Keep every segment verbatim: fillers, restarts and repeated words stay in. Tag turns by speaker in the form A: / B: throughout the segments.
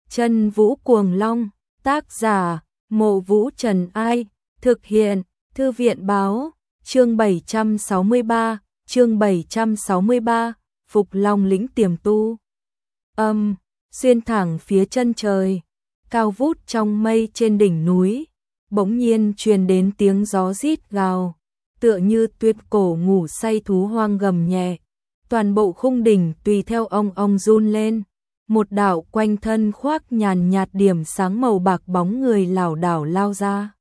A: Chân Vũ Cuồng Long, tác giả, Mộ Vũ Trần Ai, thực hiện, Thư viện Báo, chương bảy trăm sáu mươi ba, chương bảy trăm sáu mươi ba, Phục Long lĩnh tiềm tu. Âm, xuyên thẳng phía chân trời, cao vút trong mây trên đỉnh núi, bỗng nhiên truyền đến tiếng gió rít gào, tựa như tuyệt cổ ngủ say thú hoang gầm nhẹ. Toàn bộ khung đỉnh tùy theo ong ong run lên, một đạo quanh thân khoác nhàn nhạt điểm sáng màu bạc bóng người lảo đảo lao ra.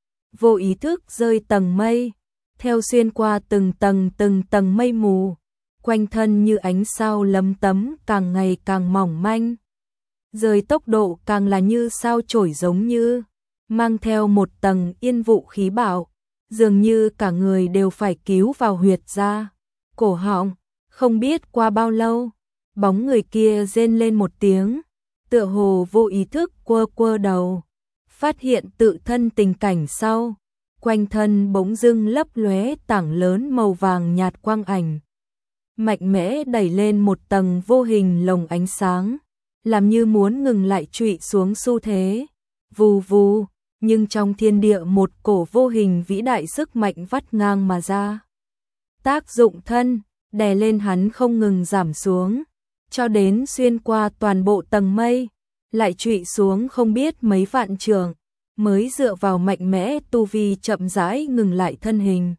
A: Vô ý thức rơi tầng mây, theo xuyên qua từng tầng từng tầng mây mù, quanh thân như ánh sao lấm tấm càng ngày càng mỏng manh. Rơi tốc độ càng là như sao chổi giống như, mang theo một tầng yên vụ khí bạo, dường như cả người đều phải cứu vào huyệt ra, cổ họng. Không biết qua bao lâu, bóng người kia rên lên một tiếng, tựa hồ vô ý thức quơ quơ đầu, phát hiện tự thân tình cảnh sau, quanh thân bỗng dưng lấp lóe tảng lớn màu vàng nhạt quang ảnh. Mạnh mẽ đẩy lên một tầng vô hình lồng ánh sáng, làm như muốn ngừng lại trụy xuống xu thế. Vù vù, nhưng trong thiên địa một cổ vô hình vĩ đại sức mạnh vắt ngang mà ra. Tác dụng thân đè lên hắn không ngừng giảm xuống, cho đến xuyên qua toàn bộ tầng mây, lại trụy xuống không biết mấy vạn trượng, mới dựa vào mạnh mẽ tu vi chậm rãi ngừng lại thân hình.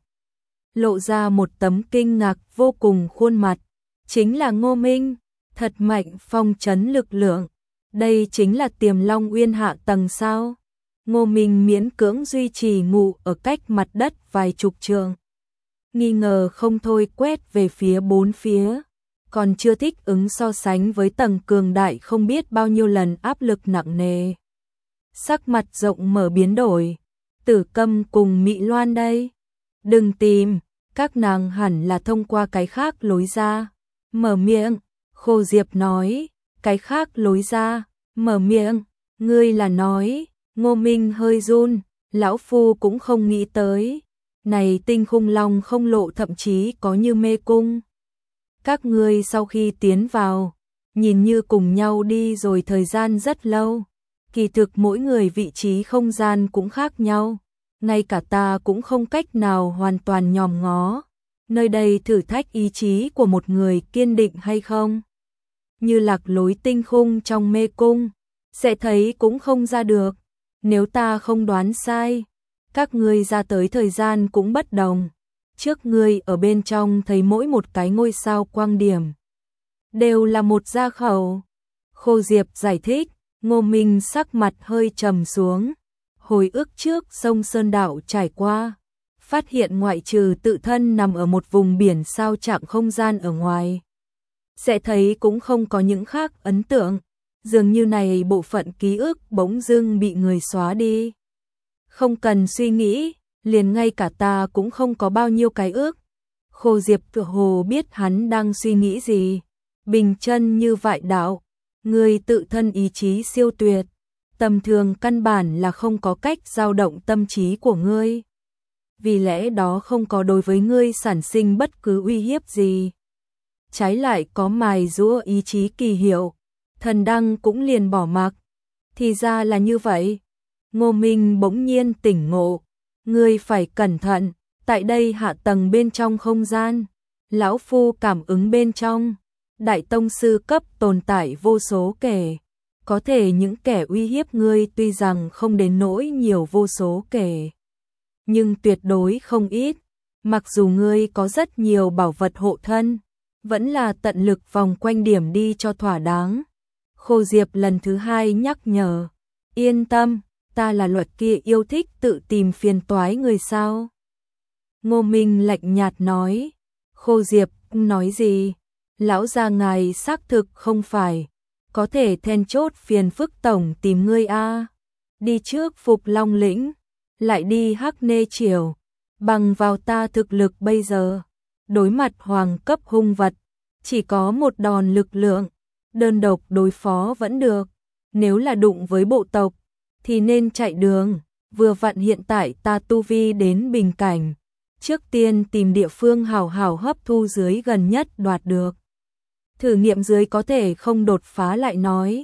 A: Lộ ra một tấm kinh ngạc vô cùng khuôn mặt, chính là Ngô Minh, thật mạnh phong trấn lực lượng, đây chính là Tiềm Long Uyên hạ tầng sao? Ngô Minh miễn cưỡng duy trì ngụ ở cách mặt đất vài chục trượng. Nghi ngờ không thôi quét về phía bốn phía, còn chưa thích ứng so sánh với tầng cường đại không biết bao nhiêu lần áp lực nặng nề. Sắc mặt rộng mở biến đổi, Tử Câm cùng Mị Loan đây. Đừng tìm, các nàng hẳn là thông qua cái khác lối ra. Mở miệng, Khô Diệp nói, cái khác lối ra, mở miệng, ngươi là nói, Ngô Minh hơi run, lão phu cũng không nghĩ tới. Này Tinh Khung Long không lộ thậm chí có như mê cung. Các ngươi sau khi tiến vào, nhìn như cùng nhau đi rồi thời gian rất lâu. Kỳ thực mỗi người vị trí không gian cũng khác nhau. Ngay cả ta cũng không cách nào hoàn toàn nhòm ngó. Nơi đây thử thách ý chí của một người kiên định hay không. Như lạc lối tinh khung trong mê cung, sẽ thấy cũng không ra được. Nếu ta không đoán sai, các ngươi ra tới thời gian cũng bất đồng. Trước ngươi ở bên trong thấy mỗi một cái ngôi sao quang điểm đều là một gia khẩu. Khô Diệp giải thích, Ngô Minh sắc mặt hơi trầm xuống. Hồi ức trước sông Sơn Đạo trải qua, phát hiện ngoại trừ tự thân nằm ở một vùng biển sao trạng không gian ở ngoài, sẽ thấy cũng không có những khác ấn tượng. Dường như này bộ phận ký ức bỗng dưng bị người xóa đi. Không cần suy nghĩ, liền ngay cả ta cũng không có bao nhiêu cái ước. Khô Diệp tựa hồ biết hắn đang suy nghĩ gì. Bình chân như vại đạo, người tự thân ý chí siêu tuyệt, tầm thường căn bản là không có cách dao động tâm trí của ngươi. Vì lẽ đó không có đối với ngươi sản sinh bất cứ uy hiếp gì. Trái lại có mài giũa ý chí kỳ hiệu, thần đăng cũng liền bỏ mặc. Thì ra là như vậy. Ngô Minh bỗng nhiên tỉnh ngộ, ngươi phải cẩn thận, tại đây hạ tầng bên trong không gian, lão phu cảm ứng bên trong, đại tông sư cấp tồn tại vô số kể, có thể những kẻ uy hiếp ngươi tuy rằng không đến nỗi nhiều vô số kể, nhưng tuyệt đối không ít, mặc dù ngươi có rất nhiều bảo vật hộ thân, vẫn là tận lực vòng quanh điểm đi cho thỏa đáng. Khô Diệp lần thứ hai nhắc nhở, yên tâm. Ta là luật kia yêu thích tự tìm phiền toái người sao? Ngô Minh lạnh nhạt nói. Khô Diệp nói gì? Lão gia ngài xác thực không phải. Có thể then chốt phiền phức tổng tìm ngươi a. Đi trước Phục Long lĩnh, lại đi Hắc Nê Triều. Bằng vào ta thực lực bây giờ, đối mặt hoàng cấp hung vật, chỉ có một đòn lực lượng, đơn độc đối phó vẫn được. Nếu là đụng với bộ tộc, thì nên chạy đường. Vừa vặn hiện tại ta tu vi đến bình cảnh, trước tiên tìm địa phương hảo hảo hấp thu dưới gần nhất đoạt được. Thử nghiệm dưới có thể không đột phá lại nói.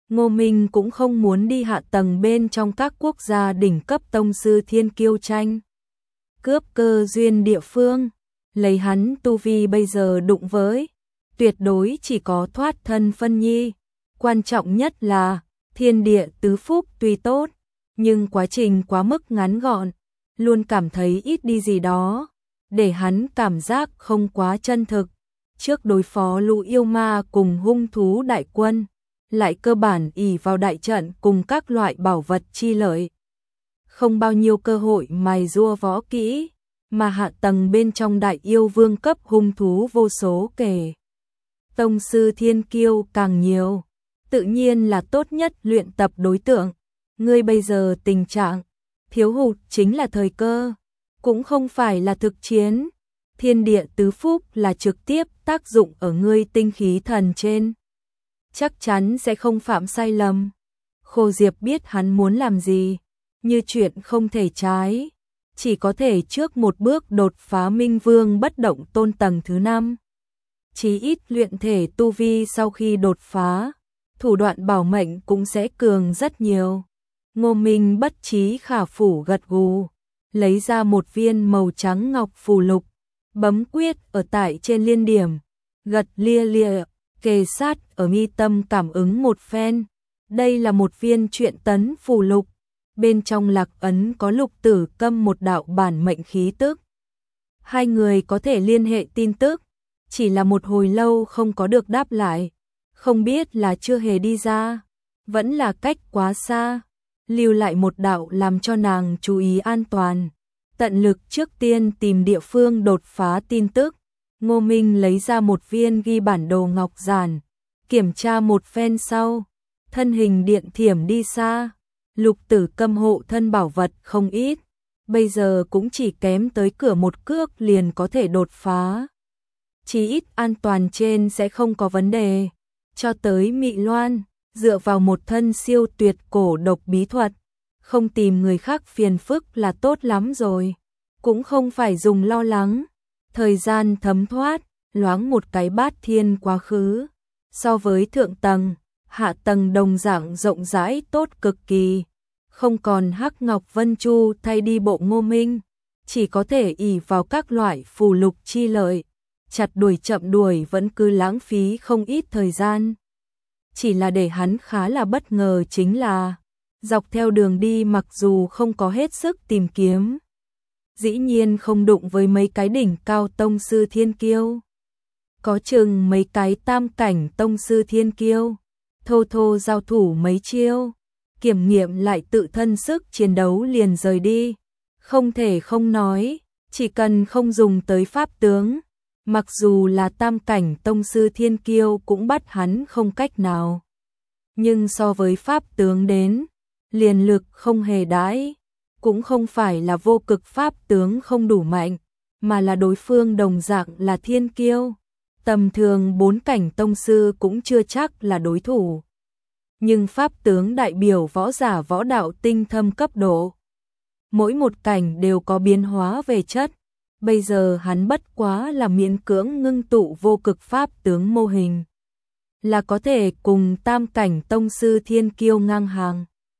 A: Ngô Minh cũng không muốn đi hạ tầng bên trong các quốc gia đỉnh cấp tông sư thiên kiêu tranh cướp cơ duyên địa phương, lấy hắn tu vi bây giờ đụng với, tuyệt đối chỉ có thoát thân phân nhi. Quan trọng nhất là, thiên địa tứ phúc tuy tốt, nhưng quá trình quá mức ngắn gọn, luôn cảm thấy ít đi gì đó, để hắn cảm giác không quá chân thực. Trước đối phó lũ yêu ma cùng hung thú đại quân, lại cơ bản ỷ vào đại trận cùng các loại bảo vật chi lợi. Không bao nhiêu cơ hội mài rua võ kỹ, mà hạ tầng bên trong đại yêu vương cấp hung thú vô số kể. Tông sư thiên kiêu càng nhiều, tự nhiên là tốt nhất luyện tập đối tượng. Ngươi bây giờ tình trạng thiếu hụt chính là thời cơ, cũng không phải là thực chiến. Thiên địa tứ phúc là trực tiếp tác dụng ở ngươi tinh khí thần trên, chắc chắn sẽ không phạm sai lầm. Khô Diệp biết hắn muốn làm gì, như chuyện không thể trái, chỉ có thể trước một bước đột phá Minh Vương bất động tôn tầng thứ năm. Chí ít luyện thể tu vi sau khi đột phá, thủ đoạn bảo mệnh cũng sẽ cường rất nhiều. Ngô Minh bất trí khả phủ gật gù, lấy ra một viên màu trắng ngọc phù lục, bấm quyết ở tại trên liên điểm, gật lia lia, kề sát ở mi tâm cảm ứng một phen. Đây là một viên truyện tấn phù lục, bên trong lạc ấn có Lục Tử Câm một đạo bản mệnh khí tức. Hai người có thể liên hệ tin tức, chỉ là một hồi lâu không có được đáp lại, không biết là chưa hề đi ra, vẫn là cách quá xa, lưu lại một đạo làm cho nàng chú ý an toàn. Tận lực trước tiên tìm địa phương đột phá tin tức. Ngô Minh lấy ra một viên ghi bản đồ ngọc giản, kiểm tra một phen sau, thân hình điện thiểm đi xa. Lục Tử Câm hộ thân bảo vật không ít, bây giờ cũng chỉ kém tới cửa một cước liền có thể đột phá. Chí ít an toàn trên sẽ không có vấn đề. Cho tới Mị Loan, dựa vào một thân siêu tuyệt cổ độc bí thuật, không tìm người khác phiền phức là tốt lắm rồi, cũng không phải dùng lo lắng. Thời gian thấm thoát, loáng một cái bát thiên quá khứ, so với thượng tầng, hạ tầng đồng dạng rộng rãi tốt cực kỳ, không còn Hắc Ngọc Vân Chu thay đi bộ Ngô Minh, chỉ có thể ỷ vào các loại phù lục chi lợi, chặt đuổi chậm đuổi vẫn cứ lãng phí không ít thời gian. Chỉ là để hắn khá là bất ngờ chính là, dọc theo đường đi mặc dù không có hết sức tìm kiếm, dĩ nhiên không đụng với mấy cái đỉnh cao tông sư thiên kiêu. Có chừng mấy cái tam cảnh tông sư thiên kiêu, thô thô giao thủ mấy chiêu, kiểm nghiệm lại tự thân sức chiến đấu liền rời đi. Không thể không nói, chỉ cần không dùng tới pháp tướng, mặc dù là tam cảnh tông sư thiên kiêu cũng bắt hắn không cách nào. Nhưng so với pháp tướng đến, liền lực không hề đãi, cũng không phải là vô cực pháp tướng không đủ mạnh, mà là đối phương đồng dạng là thiên kiêu. Tầm thường bốn cảnh tông sư cũng chưa chắc là đối thủ. Nhưng pháp tướng đại biểu võ giả võ đạo tinh thâm cấp độ. Mỗi một cảnh đều có biến hóa về chất. Bây giờ hắn bất quá là miễn cưỡng ngưng tụ vô cực pháp tướng mô hình, là có thể cùng tam cảnh tông sư thiên kiêu ngang hàng.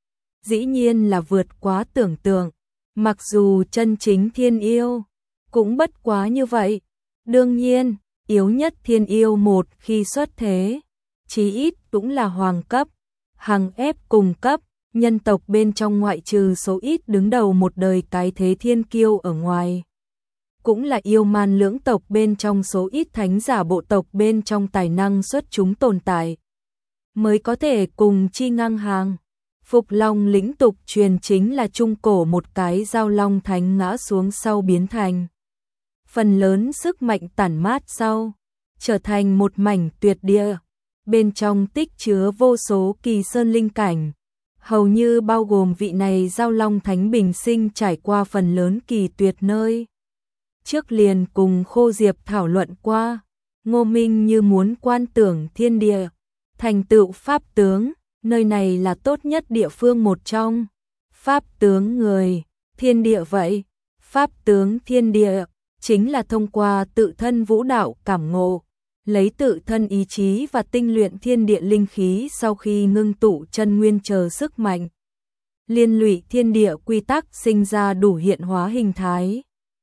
A: Dĩ nhiên là vượt quá tưởng tượng, mặc dù chân chính thiên yêu cũng bất quá như vậy. Đương nhiên, yếu nhất thiên yêu một khi xuất thế, chí ít cũng là hoàng cấp, hàng ép cùng cấp. Nhân tộc bên trong ngoại trừ số ít đứng đầu một đời cái thế thiên kiêu ở ngoài, cũng là yêu man lưỡng tộc bên trong số ít thánh giả bộ tộc bên trong tài năng xuất chúng tồn tại, mới có thể cùng chi ngang hàng. Phục Long lĩnh tục truyền chính là trung cổ một cái giao long thánh ngã xuống sau biến thành. Phần lớn sức mạnh tản mát sau, trở thành một mảnh tuyệt địa, bên trong tích chứa vô số kỳ sơn linh cảnh. Hầu như bao gồm vị này giao long thánh bình sinh trải qua phần lớn kỳ tuyệt nơi. Trước liền cùng Khô Diệp thảo luận qua, Ngô Minh như muốn quan tưởng thiên địa, thành tựu pháp tướng, nơi này là tốt nhất địa phương một trong. Pháp tướng người, thiên địa vậy, pháp tướng thiên địa, chính là thông qua tự thân vũ đạo cảm ngộ, lấy tự thân ý chí và tinh luyện thiên địa linh khí sau khi ngưng tụ chân nguyên chờ sức mạnh. Liên lụy thiên địa quy tắc sinh ra đủ hiện hóa hình thái.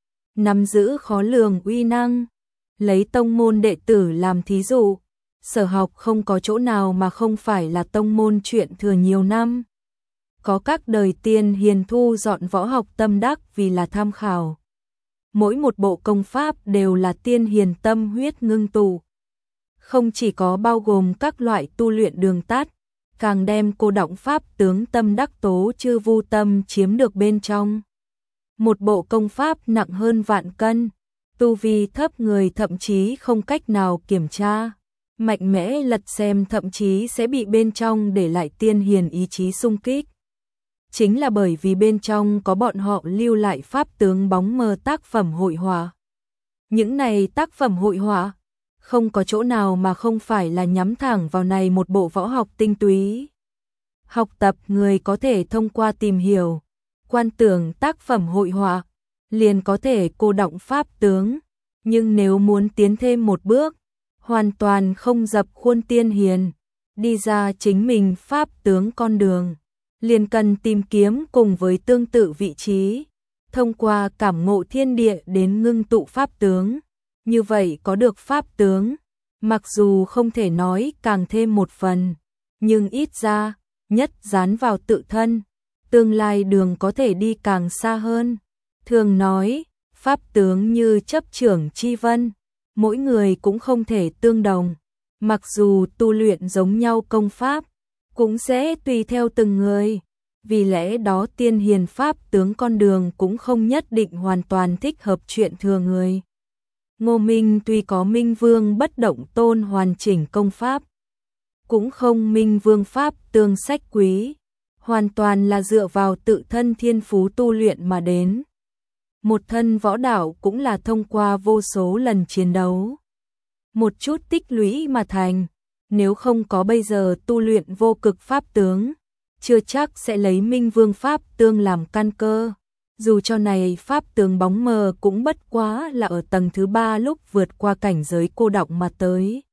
A: Nắm giữ khó lường uy năng. Lấy tông môn đệ tử làm thí dụ, Sở Học không có chỗ nào mà không phải là tông môn chuyện thừa nhiều năm. Có các đời tiên hiền thu dọn võ học tâm đắc vì là tham khảo. Mỗi một bộ công pháp đều là tiên hiền tâm huyết ngưng tụ. Không chỉ có bao gồm các loại tu luyện đường tắt, càng đem cô đọng pháp tướng tâm đắc tố chư vu tâm chiếm được bên trong. Một bộ công pháp nặng hơn vạn cân, tu vi thấp người thậm chí không cách nào kiểm tra, mạnh mẽ lật xem thậm chí sẽ bị bên trong để lại tiên hiền ý chí xung kích. Chính là bởi vì bên trong có bọn họ lưu lại pháp tướng bóng mờ tác phẩm hội họa. Những này tác phẩm hội họa không có chỗ nào mà không phải là nhắm thẳng vào này một bộ võ học tinh túy. Học tập người có thể thông qua tìm hiểu, quan tưởng tác phẩm hội họa, liền có thể cô đọng pháp tướng, nhưng nếu muốn tiến thêm một bước, hoàn toàn không dập khuôn tiên hiền, đi ra chính mình pháp tướng con đường, liền cần tìm kiếm cùng với tương tự vị trí, thông qua cảm ngộ thiên địa đến ngưng tụ pháp tướng. Như vậy có được pháp tướng, mặc dù không thể nói càng thêm một phần, nhưng ít ra, nhất dán vào tự thân, tương lai đường có thể đi càng xa hơn. Thường nói, pháp tướng như chấp trưởng chi vân, mỗi người cũng không thể tương đồng, mặc dù tu luyện giống nhau công pháp, cũng sẽ tùy theo từng người, vì lẽ đó tiên hiền pháp tướng con đường cũng không nhất định hoàn toàn thích hợp chuyện thừa người. Ngô Minh tuy có Minh Vương bất động tôn hoàn chỉnh công pháp, cũng không Minh Vương pháp tương sách quý, hoàn toàn là dựa vào tự thân thiên phú tu luyện mà đến. Một thân võ đạo cũng là thông qua vô số lần chiến đấu, một chút tích lũy mà thành, nếu không có bây giờ tu luyện vô cực pháp tướng, chưa chắc sẽ lấy Minh Vương pháp tương làm căn cơ. Dù cho này pháp tướng bóng mờ cũng bất quá là ở tầng thứ ba lúc vượt qua cảnh giới cô đọng mà tới.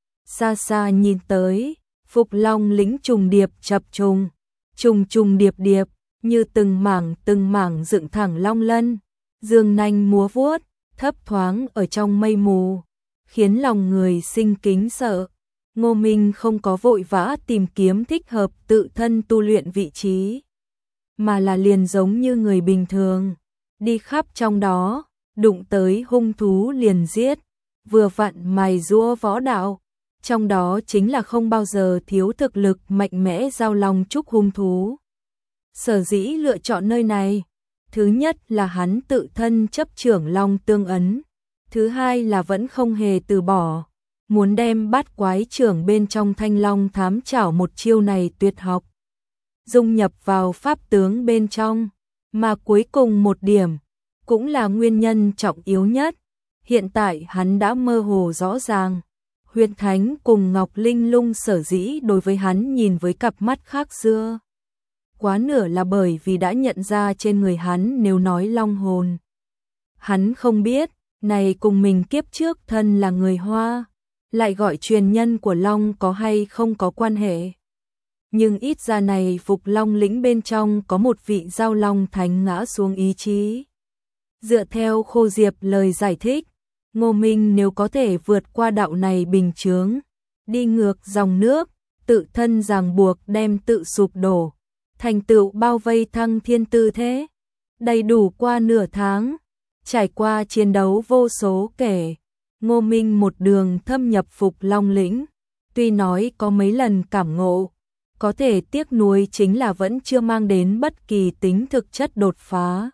A: Xa xa nhìn tới, Phục Long lĩnh trùng điệp chập trùng, trùng trùng điệp điệp, như từng mảng từng mảng dựng thẳng long lân, dương nanh múa vuốt, thấp thoáng ở trong mây mù, khiến lòng người sinh kính sợ. Ngô Minh không có vội vã tìm kiếm thích hợp tự thân tu luyện vị trí, mà là liền giống như người bình thường, đi khắp trong đó, đụng tới hung thú liền giết, vừa vặn mài giũa võ đạo, trong đó chính là không bao giờ thiếu thực lực mạnh mẽ giao long trúc hung thú. Sở dĩ lựa chọn nơi này, thứ nhất là hắn tự thân chấp trưởng long tương ấn, thứ hai là vẫn không hề từ bỏ, muốn đem bát quái trưởng bên trong thanh long thám chảo một chiêu này tuyệt học dung nhập vào pháp tướng bên trong, mà cuối cùng một điểm, cũng là nguyên nhân trọng yếu nhất, hiện tại hắn đã mơ hồ rõ ràng, Huyết Thánh cùng Ngọc Linh Lung sở dĩ đối với hắn nhìn với cặp mắt khác xưa. Quá nửa là bởi vì đã nhận ra trên người hắn nếu nói long hồn. Hắn không biết, này cùng mình kiếp trước thân là người Hoa, lại gọi truyền nhân của long có hay không có quan hệ. Nhưng ít ra này Phục Long lĩnh bên trong có một vị giao long thánh ngã xuống ý chí. Dựa theo Khô Diệp lời giải thích, Ngô Minh nếu có thể vượt qua đạo này bình chướng, đi ngược dòng nước, tự thân ràng buộc đem tự sụp đổ, thành tựu bao vây thăng thiên tư thế, đầy đủ qua nửa tháng, trải qua chiến đấu vô số kể, Ngô Minh một đường thâm nhập Phục Long lĩnh, tuy nói có mấy lần cảm ngộ, có thể tiếc nuối chính là vẫn chưa mang đến bất kỳ tính thực chất đột phá.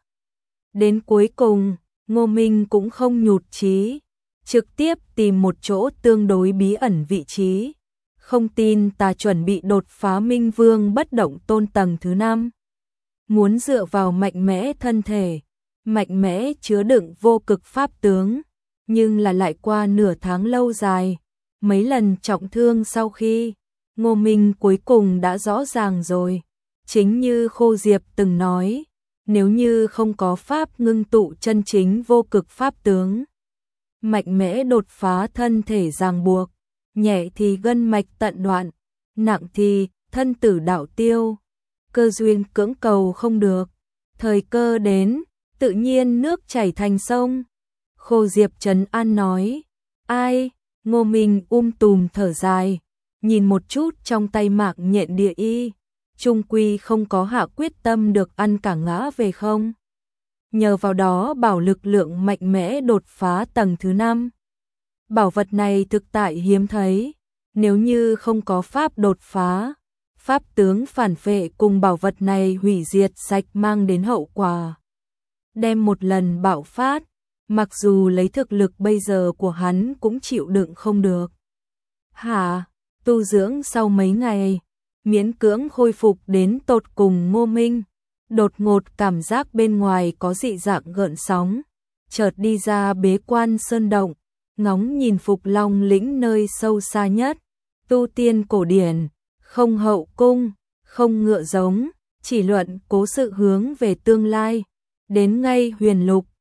A: Đến cuối cùng, Ngô Minh cũng không nhụt chí, trực tiếp tìm một chỗ tương đối bí ẩn vị trí. Không tin ta chuẩn bị đột phá Minh Vương bất động tôn tầng thứ năm. Muốn dựa vào mạnh mẽ thân thể, mạnh mẽ chứa đựng vô cực pháp tướng, nhưng là lại qua nửa tháng lâu dài, mấy lần trọng thương sau khi, Ngô Minh cuối cùng đã rõ ràng rồi. Chính như Khô Diệp từng nói, nếu như không có pháp ngưng tụ chân chính vô cực pháp tướng, mạnh mẽ đột phá thân thể ràng buộc, nhẹ thì gân mạch tận đoạn, nặng thì thân tử đạo tiêu, cơ duyên cưỡng cầu không được, thời cơ đến, tự nhiên nước chảy thành sông. Khô Diệp trấn an nói, ai, Ngô Minh um tùm thở dài, nhìn một chút trong tay Mạc Nhện địa y, trung quy không có hạ quyết tâm được ăn cả ngã về không. Nhờ vào đó bảo lực lượng mạnh mẽ đột phá tầng thứ năm. Bảo vật này thực tại hiếm thấy, nếu như không có pháp đột phá, pháp tướng phản phệ cùng bảo vật này hủy diệt sạch mang đến hậu quả. Đem một lần bạo phát, mặc dù lấy thực lực bây giờ của hắn cũng chịu đựng không được. Hả, tu dưỡng sau mấy ngày, miễn cưỡng khôi phục đến tột cùng. Ngô Minh đột ngột cảm giác bên ngoài có dị dạng gợn sóng, chợt đi ra bế quan sơn động, ngóng nhìn Phục Long lĩnh nơi sâu xa nhất, tu tiên cổ điển, không hậu cung, không ngựa giống, chỉ luận cố sự hướng về tương lai, đến ngay huyền lục,